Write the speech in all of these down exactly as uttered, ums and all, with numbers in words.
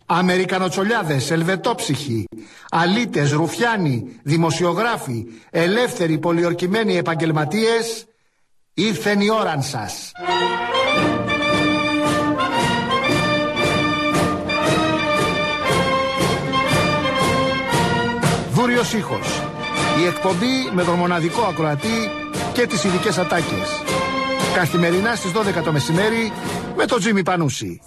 Αμερικανοτσολιάδες, ελβετόψυχοι, αλήτες, ρουφιάνοι, δημοσιογράφοι, ελεύθεροι, πολιορκημένοι επαγγελματίες, ήρθεν η ώραν σας. Βούριος ήχος. Η εκπομπή με τον μοναδικό ακροατή και τις ειδικές ατάκες. Καθημερινά στις δώδεκα το μεσημέρι με τον Τζίμι Πανούση.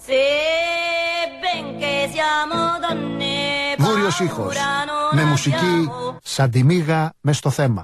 Βούριος ήχος. Με μουσική σαν τη μύγα μες στο θέμα.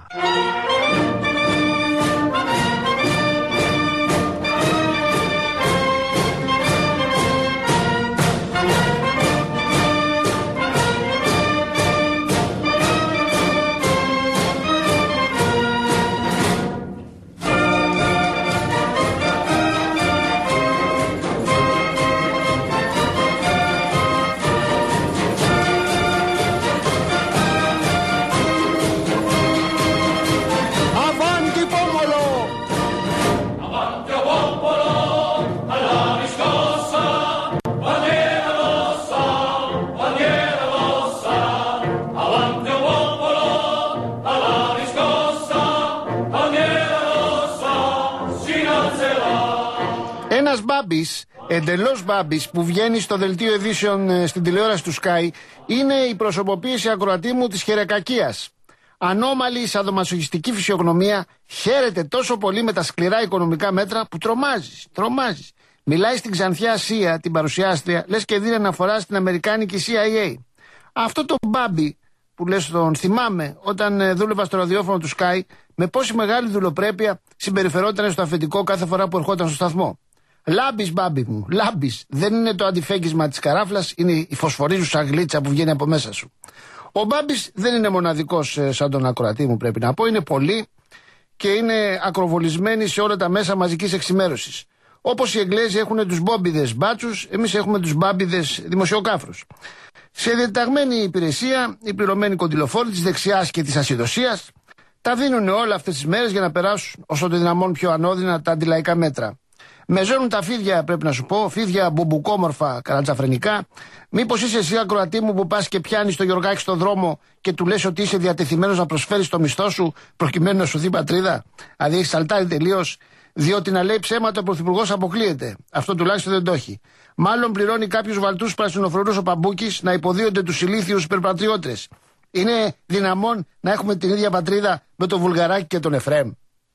Ένας Μπάμπης, εντελώς Μπάμπης, που βγαίνει στο δελτίο ειδήσεων στην τηλεόραση του Sky, είναι η προσωποποίηση ακροατή μου της χερεκακίας. Ανώμαλη σαδομασοχιστική φυσιογνωμία, χαίρεται τόσο πολύ με τα σκληρά οικονομικά μέτρα που τρομάζεις, τρομάζεις. Μιλάει στην Ξανθιά Ασία, την παρουσιάστρια, λες και δίνει αναφορά στην αμερικάνικη σι άι έι. Αυτό το Μπάμπη που λες τον θυμάμαι όταν δούλευα στο ραδιόφωνο του Sky, με πόση μεγάλη δουλοπρέπεια συμπεριφερόταν στο αφεντικό κάθε φορά που ερχόταν στο σταθμό. Λάμπης, Μπάμπη μου, λάμπης. Δεν είναι το αντιφέγγισμα της καράφλας, είναι η φωσφορίζουσα γλίτσα που βγαίνει από μέσα σου. Ο Μπάμπης δεν είναι μοναδικός σαν τον ακροατή μου, πρέπει να πω. Είναι πολλοί και είναι ακροβολισμένοι σε όλα τα μέσα μαζικής εξημέρωσης. Όπως οι Εγγλέζοι έχουν τους μπόμπιδες μπάτσους, εμείς έχουμε τους μπάμπιδες δημοσιοκάφρους. Σε διαταγμένη υπηρεσία, οι πληρωμένοι κοντιλοφόροι της δεξιάς και της ασυδοσίας τα δίνουν όλα αυτές τις μέρες για να περάσουν όσο το δυναμόν πιο ανώδυνα τα αντιλαϊκά μέτρα. Μεζώνουν τα φίδια, πρέπει να σου πω, φίδια μπουμπουκόμορφα, καρατζαφρενικά. Μήπως είσαι εσύ, ακροατή μου, που πας και πιάνεις το Γιωργάκη στον δρόμο και του λες ότι είσαι διατεθειμένος να προσφέρεις το μισθό σου προκειμένου να σου δει πατρίδα? Δηλαδή, έχει σαλτάρει τελείως, διότι να λέει ψέματα ο πρωθυπουργός αποκλείεται. Αυτό τουλάχιστον δεν το έχει. Μάλλον πληρώνει κάποιους βαλτούς πρασινοφρουρούς ο Παμπούκης να υποδίονται τους ηλίθιους υπερπατριώτες. Είναι δυναμόν να έχουμε την ίδια πατρίδα με τον Βουλγαράκη και τον Εφραίμ?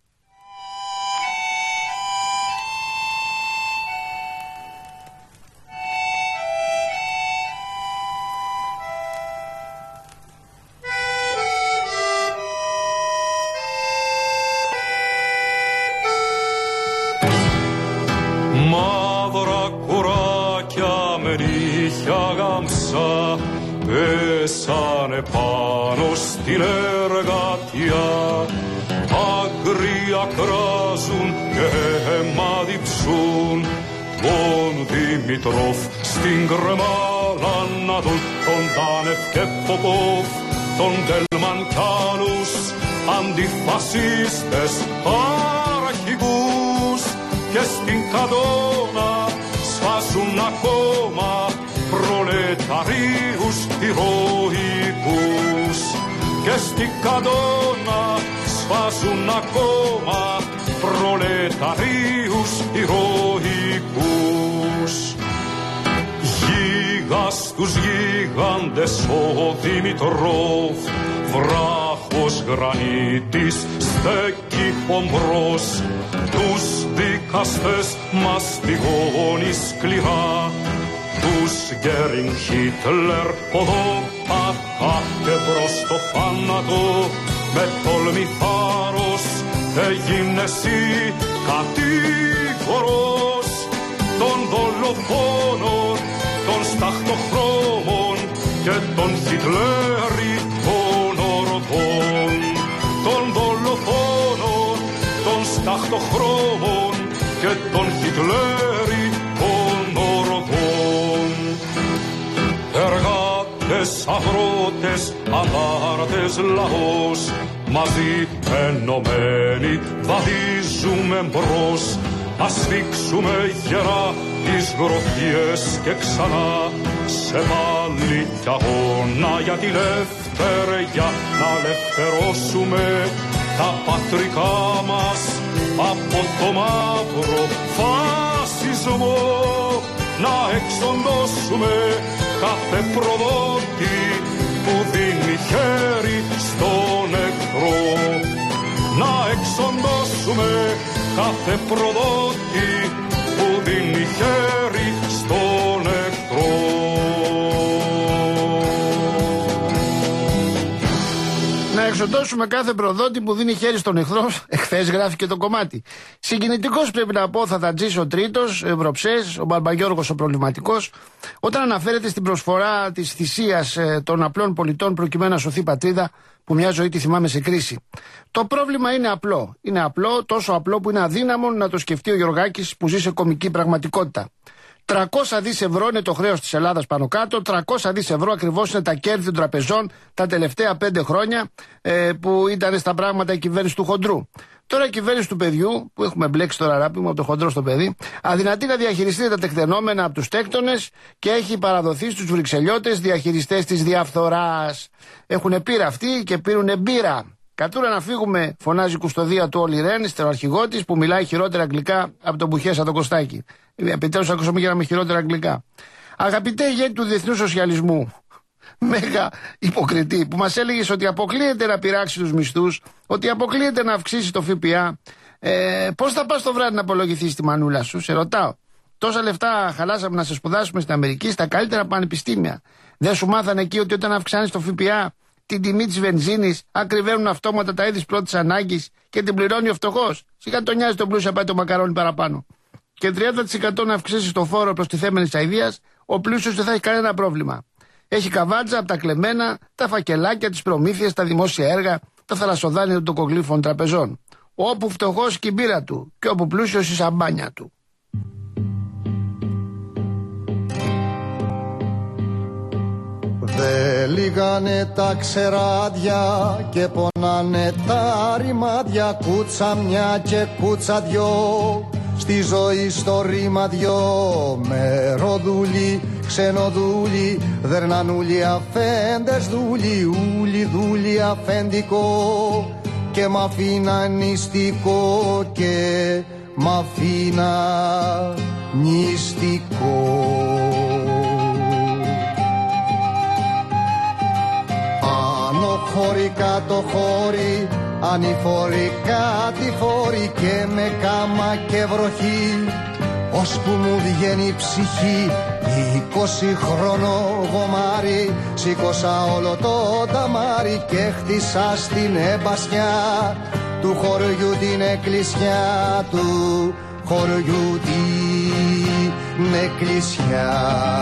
Πέσανε πάνω στην εργατιά, άγρια κράζουν και αίμα διψούν. Τον Δημητρόφ στην κρεμάλα να δουν, τον Τάνεφ και Ποπόφ, τον Τέλμαν κι άλλους αντιφασίστες αρχηγούς, και στην Καδώνα σφάζουν ακόμα προλεταρίους ηρωικούς, και στην Καδώνα σφάζουν ακόμα προλεταρίους ηρωικούς. Γίγας τους γίγαντες ο Δημητρόφ, βράχος γρανίτης στέκει πομπρός, τους δικαστές μαστιγώνει σκληρά, τους Γκέρινγκ, Χίτλερ, ποδόπατα και μπρος στο θάνατο με τόλμη θάρρος έγινε εσύ κατήγορος των δολοφόνων, των σταχτοχρώμων και των Χιτλέρικων ορδών, των δολοφόνων, των σταχτοχρώμων και των Χιτλέρικων ορδών. Εργάτες, αγρότες, αντάρτες, λαός, μαζί ενωμένοι βαδίζουμε μπρος, ας σφίξουμε γερά τις γροθιές και ξανά σε πάλι κι αγώνα για τη λευτεριά, να ελευθερώσουμε τα πατρικά μας από το μαύρο φασισμό, να εξοντώσουμε κάθε προδότη που δίνει χέρι στον εχθρό, να εξοντώσουμε κάθε προδότη που δίνει χέρι στον εχθρό. Να εξοντώσουμε κάθε προδότη που δίνει χέρι στον εχθρό. Εχθές γράφει το κομμάτι. Συγκινητικός πρέπει να πω, θα Θατζής ο τρίτος, Ευρωψές, ο Μπαρμπαγιώργος ο προβληματικός, όταν αναφέρεται στην προσφορά της θυσίας των απλών πολιτών προκειμένου να σωθεί η πατρίδα που μια ζωή τη θυμάμαι σε κρίση. Το πρόβλημα είναι απλό. Είναι απλό, τόσο απλό που είναι αδύναμο να το σκεφτεί ο Γιωργάκης που ζει σε κομική πραγματικότητα. τριακόσια δις ευρώ είναι το χρέος της Ελλάδας πάνω κάτω, τριακόσια δις ευρώ ακριβώς είναι τα κέρδη των τραπεζών τα τελευταία πέντε χρόνια ε, που ήταν στα πράγματα η κυβέρνηση του χοντρού. Τώρα η κυβέρνηση του παιδιού, που έχουμε μπλέξει τώρα ράπη μου από το χοντρό στο παιδί, αδυνατεί να διαχειριστεί τα τεκτενόμενα από τους τέκτονες και έχει παραδοθεί στους Βρυξελιώτες διαχειριστές της διαφθοράς. Έχουν πείρα αυτοί και πίνουνε μπύρα. Κατούρα να φύγουμε, φωνάζει η κουστοδία του Όλι Ρεν, στεροαρχηγό της, που μιλάει χειρότερα αγγλικά από τον Μπουχέσα τον Κωστάκη. Επιτέλους ακούσαμε για να με χειρότερα αγγλικά. Αγαπητέ ηγέτη του διεθνού σοσιαλισμού, μέγα υποκριτή, που μας έλεγες ότι αποκλείεται να πειράξει τους μισθούς, ότι αποκλείεται να αυξήσει το ΦΠΑ, ε, πώς θα πας το βράδυ να απολογηθείς τη μανούλα σου, σε ρωτάω. Τόσα λεφτά χαλάσαμε να σε σπουδάσουμε στην Αμερική, στα καλύτερα πανεπιστήμια. Δεν σου μάθανε εκεί ότι όταν αυξάνεις το ΦΠΑ, την τιμή της βενζίνης, ακριβένουν αυτόματα τα είδη πρώτης ανάγκης και την πληρώνει ο φτωχός? Σιγά τον νοιάζει τον πλούσιο, πάει το μακαρόνι παραπάνω. Και τριάντα τοις εκατό να αυξήσει το φόρο προστιθέμενης αηδίας, ο πλούσιος δεν θα έχει κανένα πρόβλημα. Έχει καβάτζα από τα κλεμμένα, τα φακελάκια, τις προμήθειες, τα δημόσια έργα, τα θαλασσοδάνεια των τοκογλύφων τραπεζών. Όπου φτωχός και η μπύρα του, και όπου πλούσιος η σαμπάνια του. Δε λύγανε τα ξεράδια και πονάνε τα ρημάδια, κούτσα μια και κούτσα δυο, στη ζωή στο ρήμα δυο. Μεροδούλοι, ξενοδούλοι, δερνανούλοι, αφέντες δούλοι, ούλοι δούλοι αφεντικό, και μ' αφήνα νηστικό και μ' αφήνα νηστικό. Χώρι κάτω χώρι, ανηφόροι κάτι φόροι, και με κάμα και βροχή, ώσπου μου βγαίνει η ψυχή. Είκοσι χρόνο γομάρι, σήκωσα όλο το ταμάρι και χτίσα στην εμπασιά του χωριού την εκκλησιά, του χωριού την εκκλησιά.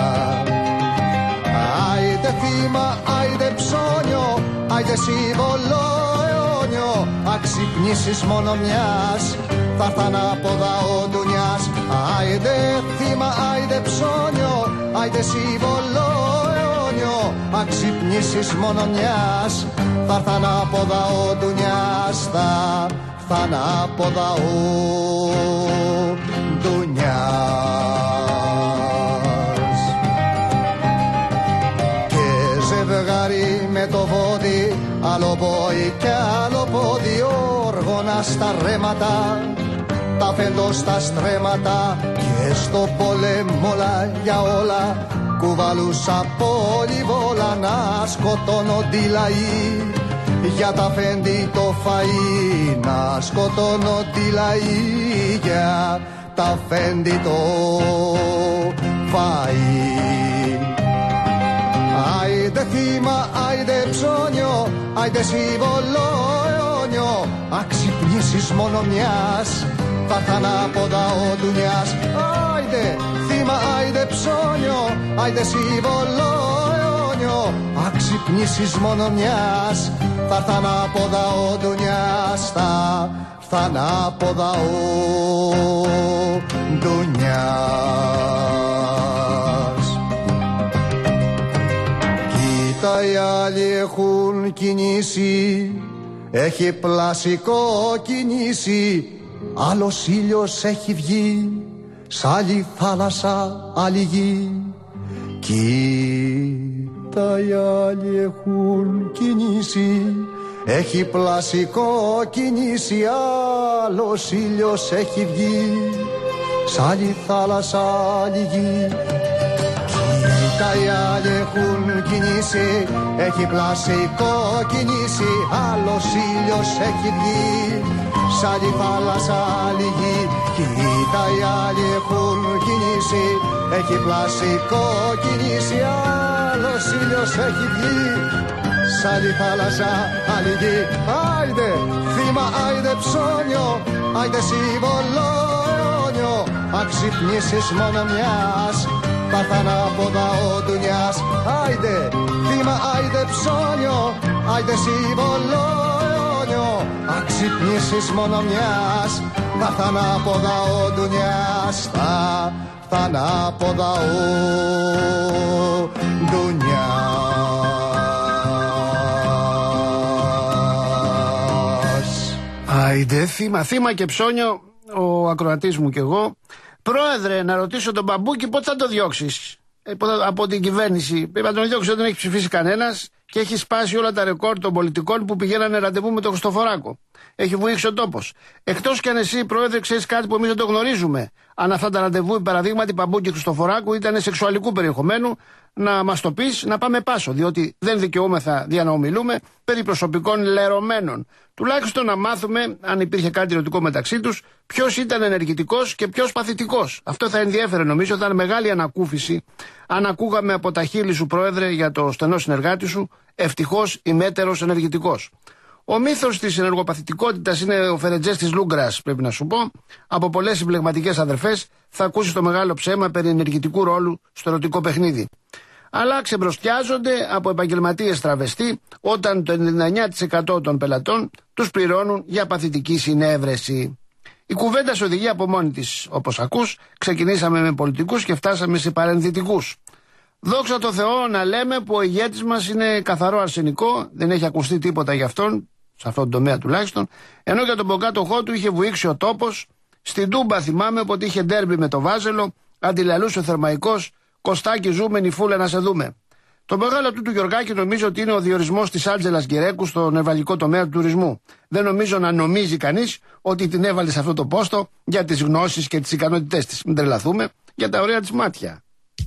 Άιντε θύμα, άιντε ψώνιο, άιντε σύμβολο αιώνιο, αξυπνήσεις μόνο μιας, θα έρθαν από δα ο ντουνιάς. Άιντε θύμα, άιντε ψώνιο, άιντε σύμβολο αιώνιο, αξυπνήσεις μόνο μιας, θα έρθαν από δα ο ντουνιάς, θα έρθαν από δα ο ντουνιάς. Με το βόδι, άλλο πόη και άλλο πόδι, όργωνα στα ρέματα, τα φέντο στα στρέμματα, και στο πολέμολα για όλα κουβαλούσα πολυβόλα, να σκοτώνονται οι λαοί για τα φέντη το φαΐ, να σκοτώνονται οι λαοί για τα φέντη το φαΐ. Άιντε θύμα, άιντε ψώνιο, άιντε σύμβολο αιώνιο, αξυπνήσεις μόνο μιας, θα έρθαν από δα ο ντουνιάς. Άιντε θύμα, άιντε ψώνιο, άιντε σύμβολο αιώνιο, αξυπνήσεις μόνο μιας, θα έρθαν από δα ο ντουνιάς, θα έρθαν από δα ο ντουνιάς. Τα οι άλλοι έχουν κινήσει, έχει πλασικό κινήσει, άλλος ήλιος έχει βγει, σ' άλλη θάλασσα άλλη γη, Κοίτα, οι άλλοι έχουν κινήσει, έχει πλασικό κινήσει, άλλος ήλιος έχει βγει, σ' άλλη θάλασσα, άλλη γη. Κοίτα, οι άλλοι έχουν κινήσει, έχει πλασικό κινήσει, άλλος ήλιος έχει βγει, σ' άλλη θάλασσα, άλλη γη. Κοίτα, οι άλλοι έχουν κινήσει, έχει πλασικό κινήσει, άλλος ήλιος έχει βγει, σ' άλλη θάλασσα, άλλη γη. Άιντε θύμα, άιντε ψώνιο, άιντε σύμβολο αιώνιο, αν ξυπνήσεις μόνο μιας, θα θα ανάποδα ο ντουνιάς. Άιντε θύμα, άιντε ψώνιο, άιντε σύμβολο αιώνιο, αν ξυπνήσεις μόνο μιας, θα θα ανάποδα ο ντουνιάς. Θα θα ανάποδα ο ντουνιάς. Άιντε θύμα, θύμα και ψώνιο, ο ακροατής μου κι εγώ. Πρόεδρε, να ρωτήσω τον Μπαμπούκη πότε θα το διώξεις ε, από την κυβέρνηση. Πρέπει να τον διώξει, δεν έχει ψηφίσει κανένας και έχει σπάσει όλα τα ρεκόρ των πολιτικών που πηγαίνανε ραντεβού με τον Χριστοφοράκο. Έχει βουήξει ο τόπος. Εκτός κι αν εσύ, Πρόεδρε, ξέρεις κάτι που εμείς δεν το γνωρίζουμε. Αν αυτά τα ραντεβού, παραδείγματι Μπαμπούκη και Χριστοφοράκου, ήταν σεξουαλικού περιεχομένου, να μας το πεις, να πάμε πάσο. Διότι δεν δικαιούμεθα δια να ομιλούμε περί προσωπικών λερωμένων. Τουλάχιστον να μάθουμε, αν υπήρχε κάτι ερωτικό μεταξύ τους, ποιος ήταν ενεργητικός και ποιος παθητικός. Αυτό θα ενδιέφερε, νομίζω, θα ήταν μεγάλη ανακούφιση αν ακούγαμε από τα χείλη σου, Πρόεδρε, για το στενό συνεργάτη σου, ευτυχώς ημέτερος ενεργητικός. Ο μύθος της ενεργοπαθητικότητας είναι ο Φερετζές της Λούγκρας, πρέπει να σου πω. Από πολλές συμπλεγματικές αδερφές θα ακούσεις το μεγάλο ψέμα περί ενεργητικού ρόλου στο ερωτικό παιχνίδι. Αλλά ξεμπροστιάζονται από επαγγελματίες τραβεστή όταν το ενενήντα εννέα τοις εκατό των πελατών τους πληρώνουν για παθητική συνέβρεση. Η κουβέντα σε οδηγεί από μόνη της, όπως ακούς. Ξεκινήσαμε με πολιτικούς και φτάσαμε σε παρενδυτικούς. Δόξα τω Θεώ να λέμε που ο ηγέτης μας είναι καθαρό αρσενικό, δεν έχει ακουστεί τίποτα για αυτόν, σε αυτόν τον τομέα τουλάχιστον, ενώ για τον προκάτοχό του είχε βουήξει ο τόπος. Στην Τούμπα θυμάμαι ότι είχε ντέρμπι με το Βάζελο, αντιλαλούσε ο Θερμαϊκός, Κωστάκι ζούμε νυφούλα να σε δούμε. Το μεγάλο του του Γιωργάκη νομίζω ότι είναι ο διορισμός της Άντζελας Γκυρέκου στο νευραλγικό τομέα του τουρισμού. Δεν νομίζω να νομίζει κανείς ότι την έβαλε σε αυτό το πόστο για τις γνώσεις και τις ικανότητές της. Μην τρελαθούμε, για τα ωραία της μάτια.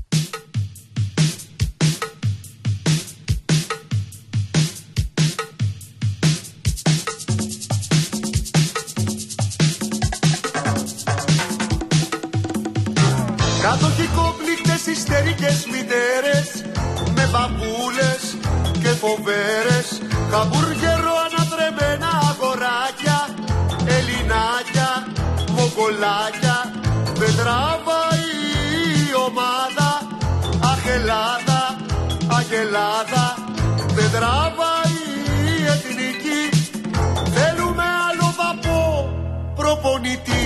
Κατοχικόπληκτες ιστερικές μητέρες με μπαμπούλες και φοβέρες, χαμπουργερό ανατρεμμένα αγοράκια, ελληνάκια, μοκολάκια. Δεν τραβάει η ομάδα, αχ Ελλάδα, αχ Ελλάδα. Δεν τραβάει η εθνική, θέλουμε άλλο βαπό προπονητή.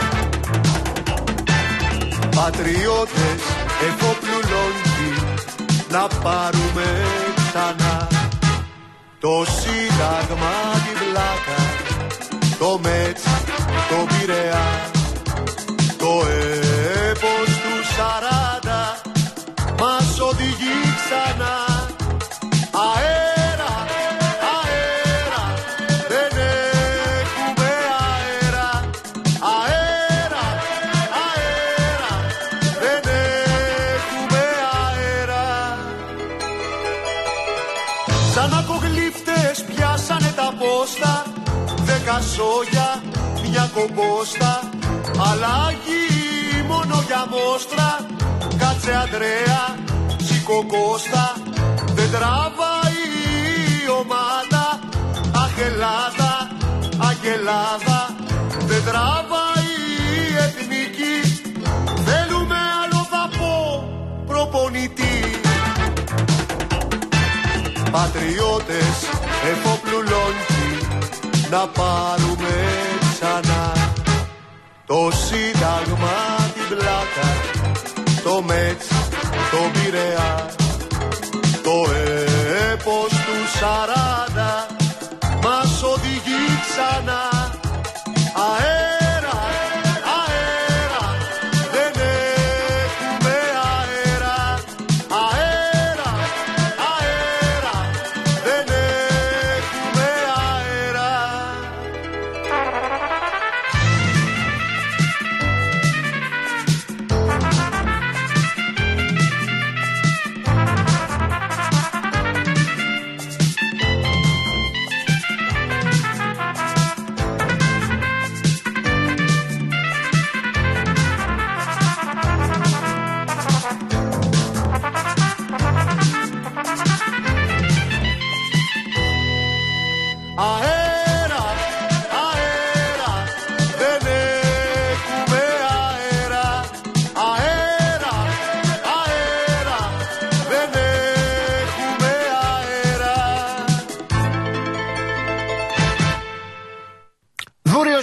Πατριώτες, εφόπλου λόγκι, να πάρουμε ξανά το Σύνταγμα, την Πλάκα, το Μέτς, το Πειραιά, το έπος του σαράντα μας οδηγεί ξανά. Αέρα, αέρα, δεν έχουμε αέρα. Αέρα, αέρα, δεν έχουμε αέρα. Σαν ακογλύφτες πιάσανε τα πόστα, δέκα σόγια, μια κομπόστα. Αλλαγή μόνο για μόστρα, κάτσε Ανδρέα, σήκω Κώστα. Δεν τραβάει η ομάδα, αχ Ελλάδα, αχ Ελλάδα. Δεν τραβάει η εθνική, θέλουμε άλλο βαπό προπονητή. Πατριώτες, εφόπλου λόγκι, να πάρουμε ξανά το Σύνταγμα, την Πλάκα, το Μέτς, το Πειραιά, το έπος του σαράντα μας οδηγεί ξανά. Αέρα, αέρα, δεν έχουμε αέρα.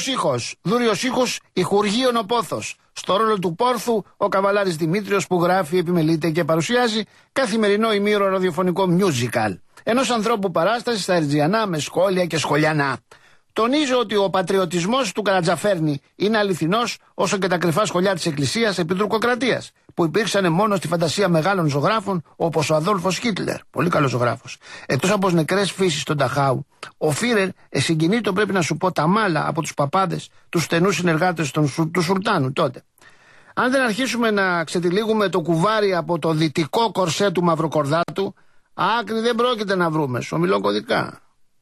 Δούριος ήχος, δούριος ήχος, ηχουργείων ο πόθος. Στο ρόλο του Πόρθου, ο καβαλάρης Δημήτριος που γράφει, επιμελείται και παρουσιάζει καθημερινό ημίωρο ραδιοφωνικό musical. Ενός ανθρώπου παράσταση στα Ερτζιανά με σχόλια και σχολιανά. Τονίζω ότι ο πατριωτισμός του Καρατζαφέρνη είναι αληθινός, όσο και τα κρυφά σχολιά της Εκκλησίας επί τουρκοκρατίας, που υπήρξαν μόνο στη φαντασία μεγάλων ζωγράφων όπως ο Αδόλφος Χίτλερ. Πολύ καλός ζωγράφος. Εκτός από νεκρές φύσεις στον Ταχάου, ο Φίρερ εσυγκινήτο, πρέπει να σου πω, τα μάλα από τους παπάδες, τους στενούς συνεργάτες των, του Σουλτάνου τότε. Αν δεν αρχίσουμε να ξετυλίγουμε το κουβάρι από το δυτικό κορσέ του Μαυροκορδάτου, άκρη δεν πρόκειται να βρούμε. Σομιλώ κωδικά.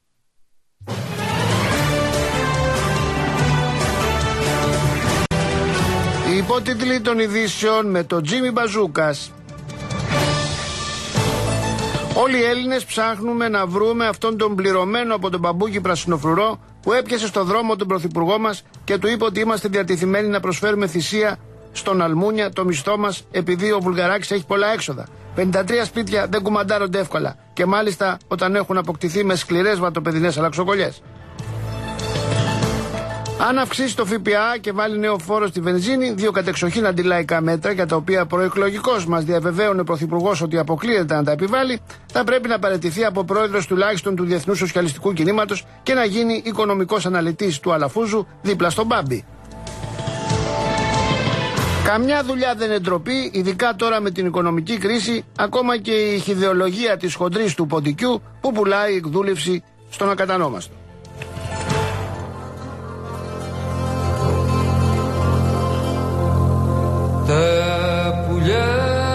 Οι υπότιτλοι των ειδήσεων με τον Τζίμι Μπαζούκας. Όλοι οι Έλληνες ψάχνουμε να βρούμε αυτόν τον πληρωμένο από τον μπαμπούκι πρασινοφρουρό που έπιασε στο δρόμο τον πρωθυπουργό μας και του είπε ότι είμαστε διατεθειμένοι να προσφέρουμε θυσία στον Αλμούνια το μισθό μας, επειδή ο Βουλγαράκης έχει πολλά έξοδα. πενήντα τρία σπίτια δεν κουμαντάρονται εύκολα και μάλιστα όταν έχουν αποκτηθεί με σκληρές βατοπεδινές αλλαξοκολλιές. Αν αυξήσει το ΦΠΑ και βάλει νέο φόρο στη βενζίνη, δύο κατεξοχήν αντιλαϊκά μέτρα για τα οποία προεκλογικώς μας διαβεβαίωνε ο Πρωθυπουργός ότι αποκλείεται να τα επιβάλλει, θα πρέπει να παραιτηθεί από πρόεδρος τουλάχιστον του Διεθνούς Σοσιαλιστικού Κινήματος και να γίνει οικονομικός αναλυτής του Αλαφούζου δίπλα στον Μπάμπη. Καμιά δουλειά δεν είναι ντροπή, ειδικά τώρα με την οικονομική κρίση, ακόμα και η χυδεολογία της χοντρής του ποντικού που πουλάει εκδούλευση στον ακατανόμαστο. Τα πουλιά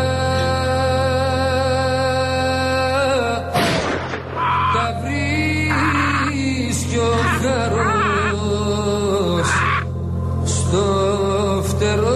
τα βρίσκει ο χαρός στο φτερό.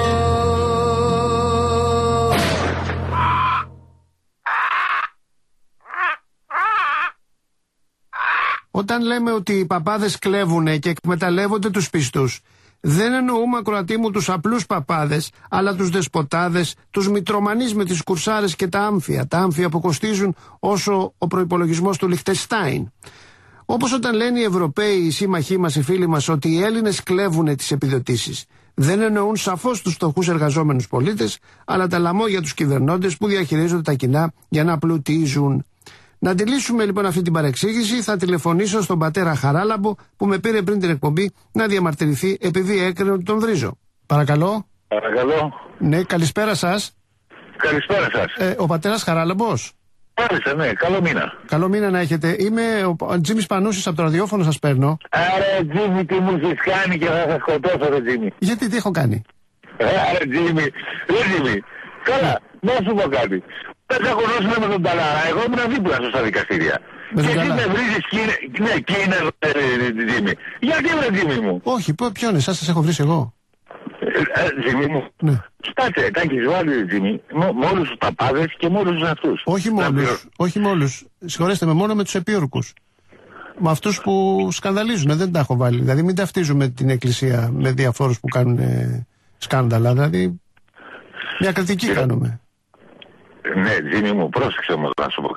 Όταν λέμε ότι οι παπάδες κλέβουνε και εκμεταλλεύονται τους πιστούς, δεν εννοούμε, ακροατή μου, τους απλούς παπάδες, αλλά τους δεσποτάδες, τους μητρομανείς με τις κουρσάρες και τα άμφια. Τα άμφια που κοστίζουν όσο ο προϋπολογισμός του Λιχτενστάιν. Όπως όταν λένε οι Ευρωπαίοι, οι σύμμαχοί μας, οι φίλοι μας, ότι οι Έλληνες κλέβουνε τις επιδοτήσεις. Δεν εννοούν σαφώς τους φτωχούς εργαζόμενους πολίτες, αλλά τα λαμόγια τους κυβερνώντες που διαχειρίζονται τα κοινά για να πλουτίζουν. Να αντιλήσουμε λοιπόν αυτή την παρεξήγηση, θα τηλεφωνήσω στον πατέρα Χαράλαμπο που με πήρε πριν την εκπομπή να διαμαρτυρηθεί επειδή έκρινε ότι τον βρίζω. Παρακαλώ. Παρακαλώ. Ναι, καλησπέρα σας. Καλησπέρα σας. Ε, ο πατέρας Χαράλαμπος. Μάλιστα, ναι, καλό μήνα. Καλό μήνα να έχετε. Είμαι ο Τζίμις Πανούσης, από το ραδιόφωνο σας παίρνω. Άρα Τζίμι, τι μου έχεις κάνει και θα σας σκοτώσω, ρε Τζίμι. Γιατί, τι έχω κάνει. Άρα Τζίμι, ρε Τζίμι. Καλά, να σου πω κάτι. Δεν θα γνώσουμε με τον Ταλάρα, εγώ ήμουν δίπλα σου στα δικαστήρια. Με και τον εσύ Καλά. με βρίζεις και είναι, ναι, και είναι ρε Τζίμι. Γιατί ρε Τζίμι μου. Όχι, ποιον εσάς σας έχω βρει εγώ. Ε, ε, Τζίμι μου. Ναι. Στάτσε, τα έχεις βάλει ρε Τζίμι, με όλους τους παπάδες και με όλους τους αυτούς. Όχι με όλους, όχι με όλους. Συγχωρέστε με, μόνο με τους επίορκους. Με αυτούς που σκανδαλίζουν, δεν τα έχω βάλει. Δηλαδή μην ταυτίζουμε την Εκκλησία με διαφόρους που κάνουν ε, σκάνδαλα. Δηλαδή μια κριτική Κύριε... κάνουμε. Ναι, Τζίμι μου, πρόσεξε όμως να σου πω.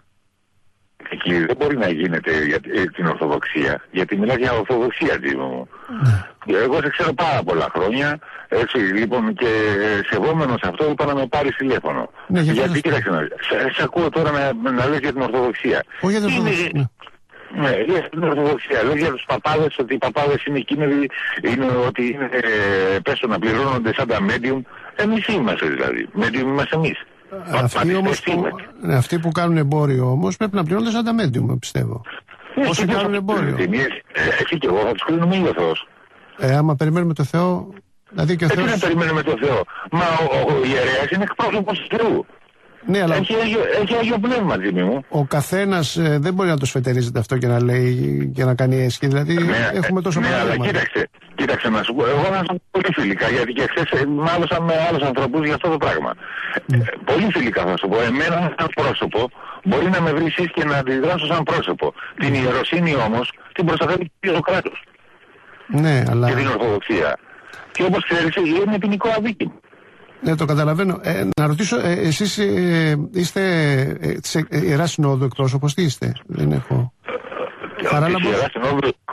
Εκεί δεν μπορεί να γίνεται για την Ορθοδοξία, γιατί μιλάς για Ορθοδοξία, Τζίμι μου. Ναι. Εγώ σε ξέρω πάρα πολλά χρόνια, έτσι, λοιπόν, και σεβόμενος αυτό είπα να με πάρεις τηλέφωνο. Ναι, για γιατί φέτος... κοίταξε να σε, σε ακούω τώρα να, να λες για την Ορθοδοξία. Όχι για την Ορθοδοξία, είναι... ναι. Ναι, για την Ορθοδοξία. Λέω για τους παπάδες ότι οι παπάδες είναι εκείνοι, είναι ότι είναι, ε, πέσω να πληρώνονται σαν τα medium. Εμείς είμαστε δηλαδή. Medium είμαστε εμείς. Αυτοί, όμως που, ναι, αυτοί που κάνουν εμπόριο όμως πρέπει να πληρώνονται σαν τα medium, πιστεύω. Ναι, όσοι κάνουν εμπόριο. Εσύ και εγώ θα τους κρίνουμε για Θεός. Ε, άμα περιμένουμε το Θεό, δηλαδή και ο Θεός... Έτσι να περιμένουμε το Θεό. Μα ο, ο ιερέας είναι εκπρόσωπος του Θεού. Ναι, αλλά... Έχει, έχει, έχει Άγιο Πνεύμα, Τζίμι μου. Ο καθένας ε, δεν μπορεί να το σφετερίζεται αυτό και να λέει και να κάνει έσχη. Δηλαδή ναι, έχουμε τόσο ναι, παράδειγμα. Αλλά κοίταξε, κοίταξε να σου πω. Εγώ να σου πω πολύ φιλικά, γιατί και χθες μάλωσα με άλλους ανθρώπους για αυτό το πράγμα. Mm. Ε, πολύ φιλικά θα σου πω. Εμένα σαν πρόσωπο μπορεί να με βρίσκεις και να αντιδράσω σαν πρόσωπο. Mm. Την ιεροσύνη όμως την προστατεύει και το κράτος. Ναι, αλλά... Και την Ορθοδοξία. Και όπως ξέρεις είναι ποινικό αδίκημα. Ναι, το καταλαβαίνω. Ε, να ρωτήσω, ε, εσείς ε, είστε ε, της Ιεράς Συνόδου εκπρόσωπος, τι είστε, δεν έχω... Της Ιεράς Συνόδου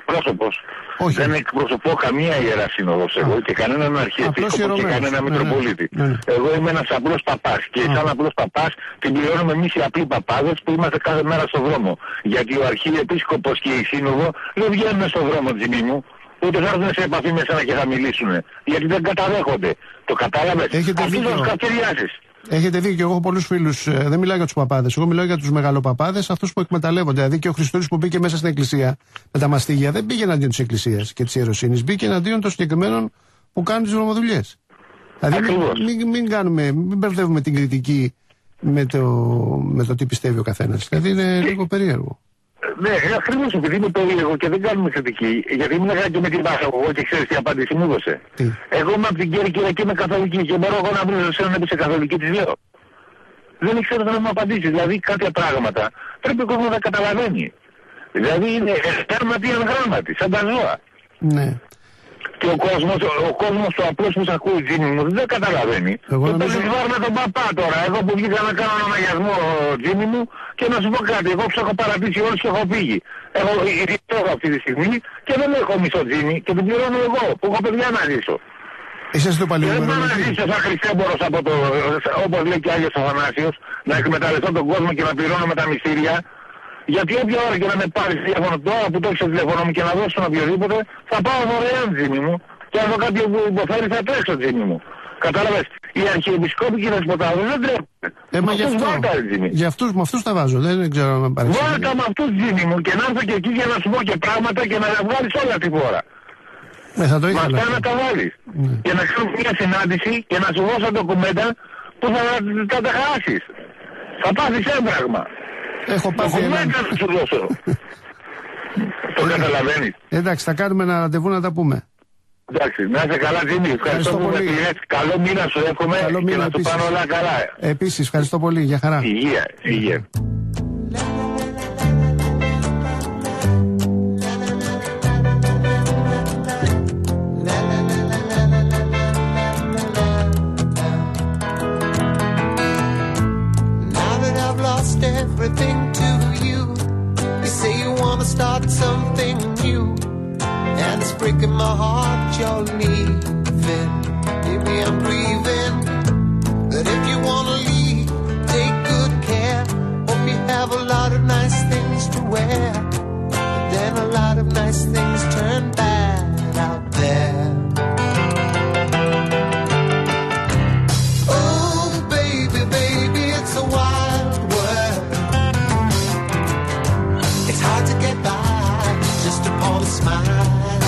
εκπρόσωπος. Δεν εκπροσωπώ καμία Ιερά Σύνοδος εγώ και κανέναν αρχιεπίσκοπο και κανένα Μητροπολίτη. Ναι, ναι, ναι. Εγώ είμαι ένας απλός παπάς και σαν απλός παπάς την πληρώνουμε εμείς οι απλοί παπάδες που είμαστε κάθε μέρα στον δρόμο. Γιατί ο αρχιεπίσκοπος και η Σύνοδο δεν βγαίνουν στον δρόμο, Τζίμι μου. Ούτε θα έρθουν σε επαφή με σένα και θα μιλήσουν. Γιατί δεν καταδέχονται. Το κατάλαβες. Αυτούς θα τους καυτηριάσεις. Έχετε δίκιο, εγώ έχω πολλούς φίλους. Ε, δεν μιλάω για τους παπάδες. Εγώ μιλάω για τους μεγαλοπαπάδες, αυτούς που εκμεταλλεύονται. Δηλαδή και ο Χριστός που μπήκε μέσα στην εκκλησία με τα μαστίγια δεν πήγε εναντίον της εκκλησίας και της ιεροσύνης. Μπήκε εναντίον των συγκεκριμένων που κάνουν τις βρωμοδουλειές. Δηλαδή μην, μην, μην, κάνουμε, μην μπερδεύουμε την κριτική με το, με το τι πιστεύει ο καθένας. Δηλαδή είναι λίγο περίεργο. Ναι, ακριβώς επειδή είναι περίεργο και δεν κάνουμε κριτική. Γιατί μίλαγα και με την Πάσχα εγώ και ξέρεις τι απάντηση μου έδωσε. Τι? Εγώ είμαι από την Κέρκυρα και είμαι καθολική και μπορώ εγώ να βρω σε έναν να πει σε καθολική της λέω. Δεν ήξερα να μου απαντήσει. Δηλαδή κάποια πράγματα πρέπει ο κόσμος να καταλαβαίνει. Δηλαδή είναι γράμματι αν γράμματι, σαν τα ζώα. Ναι. Και ο κόσμος, ο κόσμος ο απλός που σε ακούει, Τζίμι μου, δεν καταλαβαίνει. Εγώ το νομίζω... παίζεις με τον παπά τώρα. Εγώ που βγήκα να κάνω ένα μαγιασμό, Τζίμι μου, και να σου πω κάτι. Εγώ που έχω παρατήσει όλους και έχω φύγει. Έχω ηρυχτώ αυτή τη στιγμή και δεν έχω μισό Τζίμι και την πληρώνω εγώ που έχω παιδιά να ζήσω. Είσαι στο παλιό. Δεν πάω να ζήσω σαν χριστέμπορος από το, όπως λέει και ο Άγιος Αθανάσιος, να εκμεταλλευτώ τον κόσμο και να πληρώνω με τα μυστήρια. Γιατί όποια ώρα και να με πάρει τηλέφωνο τώρα που το έχεις στο τηλέφωνο μου και να δώσω τον οποιοδήποτε, θα πάω δωρεάν, Τζίμι μου. Και αν δω κάποιο που υποφέρει θα τρέξω, Τζίμι μου. Κατάλαβες, οι αρχιεπισκόποι και οι δεσποτάδες δεν τρέπουν. Ε, μα γι' αυτό, για αυτούς, με αυτούς τα βάζω, δεν ξέρω αν με παρεξηγεί. Βάρκα με αυτούς, Τζίμι μου, και να έρθω και εκεί για να σου πω και πράγματα και να τα βγάλεις όλα την ώρα. Ε, θα το ήθελα. Μα αυτά να τα βάλεις. Mm. Και να κάνουμε μια συνάντηση και να σου δώσω ντοκουμέντα που θα τα, τα χάσεις. Θα πάθεις έμπραγμα. Έχω πάθει ένα... σου δώσω. Το καταλαβαίνεις. Εντάξει, θα κάνουμε ένα ραντεβού να τα πούμε. Εντάξει, να είσαι καλά, Τζίμι. Ευχαριστώ που με πήρες. Καλό μήνα σου εύχομαι και να σου πάνε όλα καλά. Επίσης, ευχαριστώ πολύ. Για χαρά. Υγεία, υγεία. Everything to you. You say you wanna start something new, and it's breaking my heart you're leaving. Maybe I'm grieving, but if you wanna leave, take good care. Hope you have a lot of nice things to wear, but then a lot of nice things turn bad out there. Oh baby, baby, it's a wild world. It's hard to get by just upon a smile.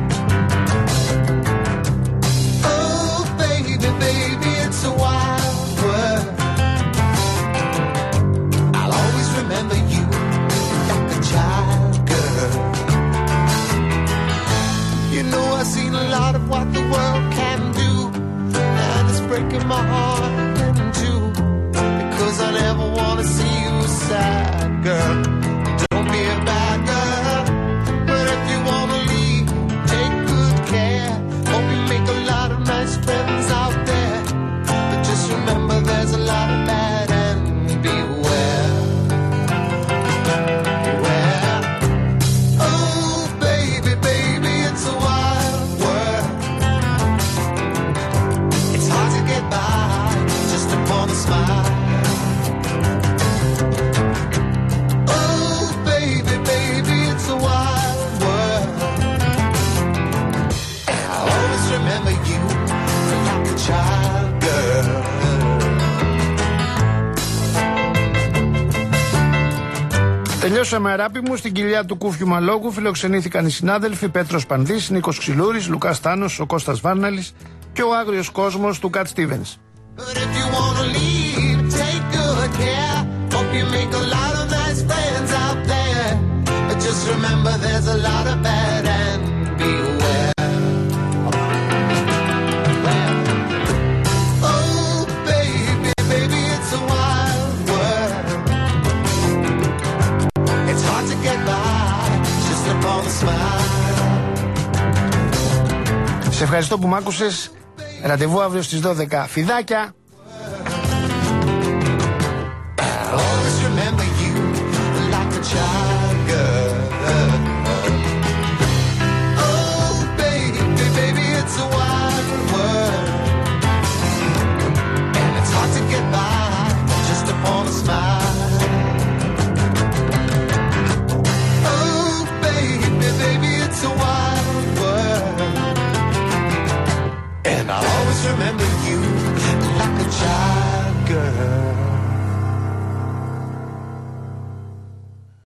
Oh, baby, baby, it's a wild world. I'll always remember you like a child, girl. You know I've seen a lot of what the world can do, and it's breaking my heart in two, because I never want to see you sad, girl. Don't be a bad girl, but if you want to leave, take good care. Hope you make a lot of nice friends out there, but just remember there's a lot of bad and beware. Beware. Oh baby, baby, it's a wild world. It's hard to get by just upon a smile. Τελειώσαμε, αγάπη μου. Στην κοιλιά του Κούφιου Μαλόγου φιλοξενήθηκαν οι συνάδελφοι Πέτρος Πανδής, Νίκος Ξυλούρης, Λουκάς Τάνος, ο Κώστας Βάρναλης και ο άγριος κόσμος του Κατ Στίβενς. Σε ευχαριστώ που μ' άκουσες. Ραντεβού αύριο στις δώδεκα. Φιδάκια! remember you like a child.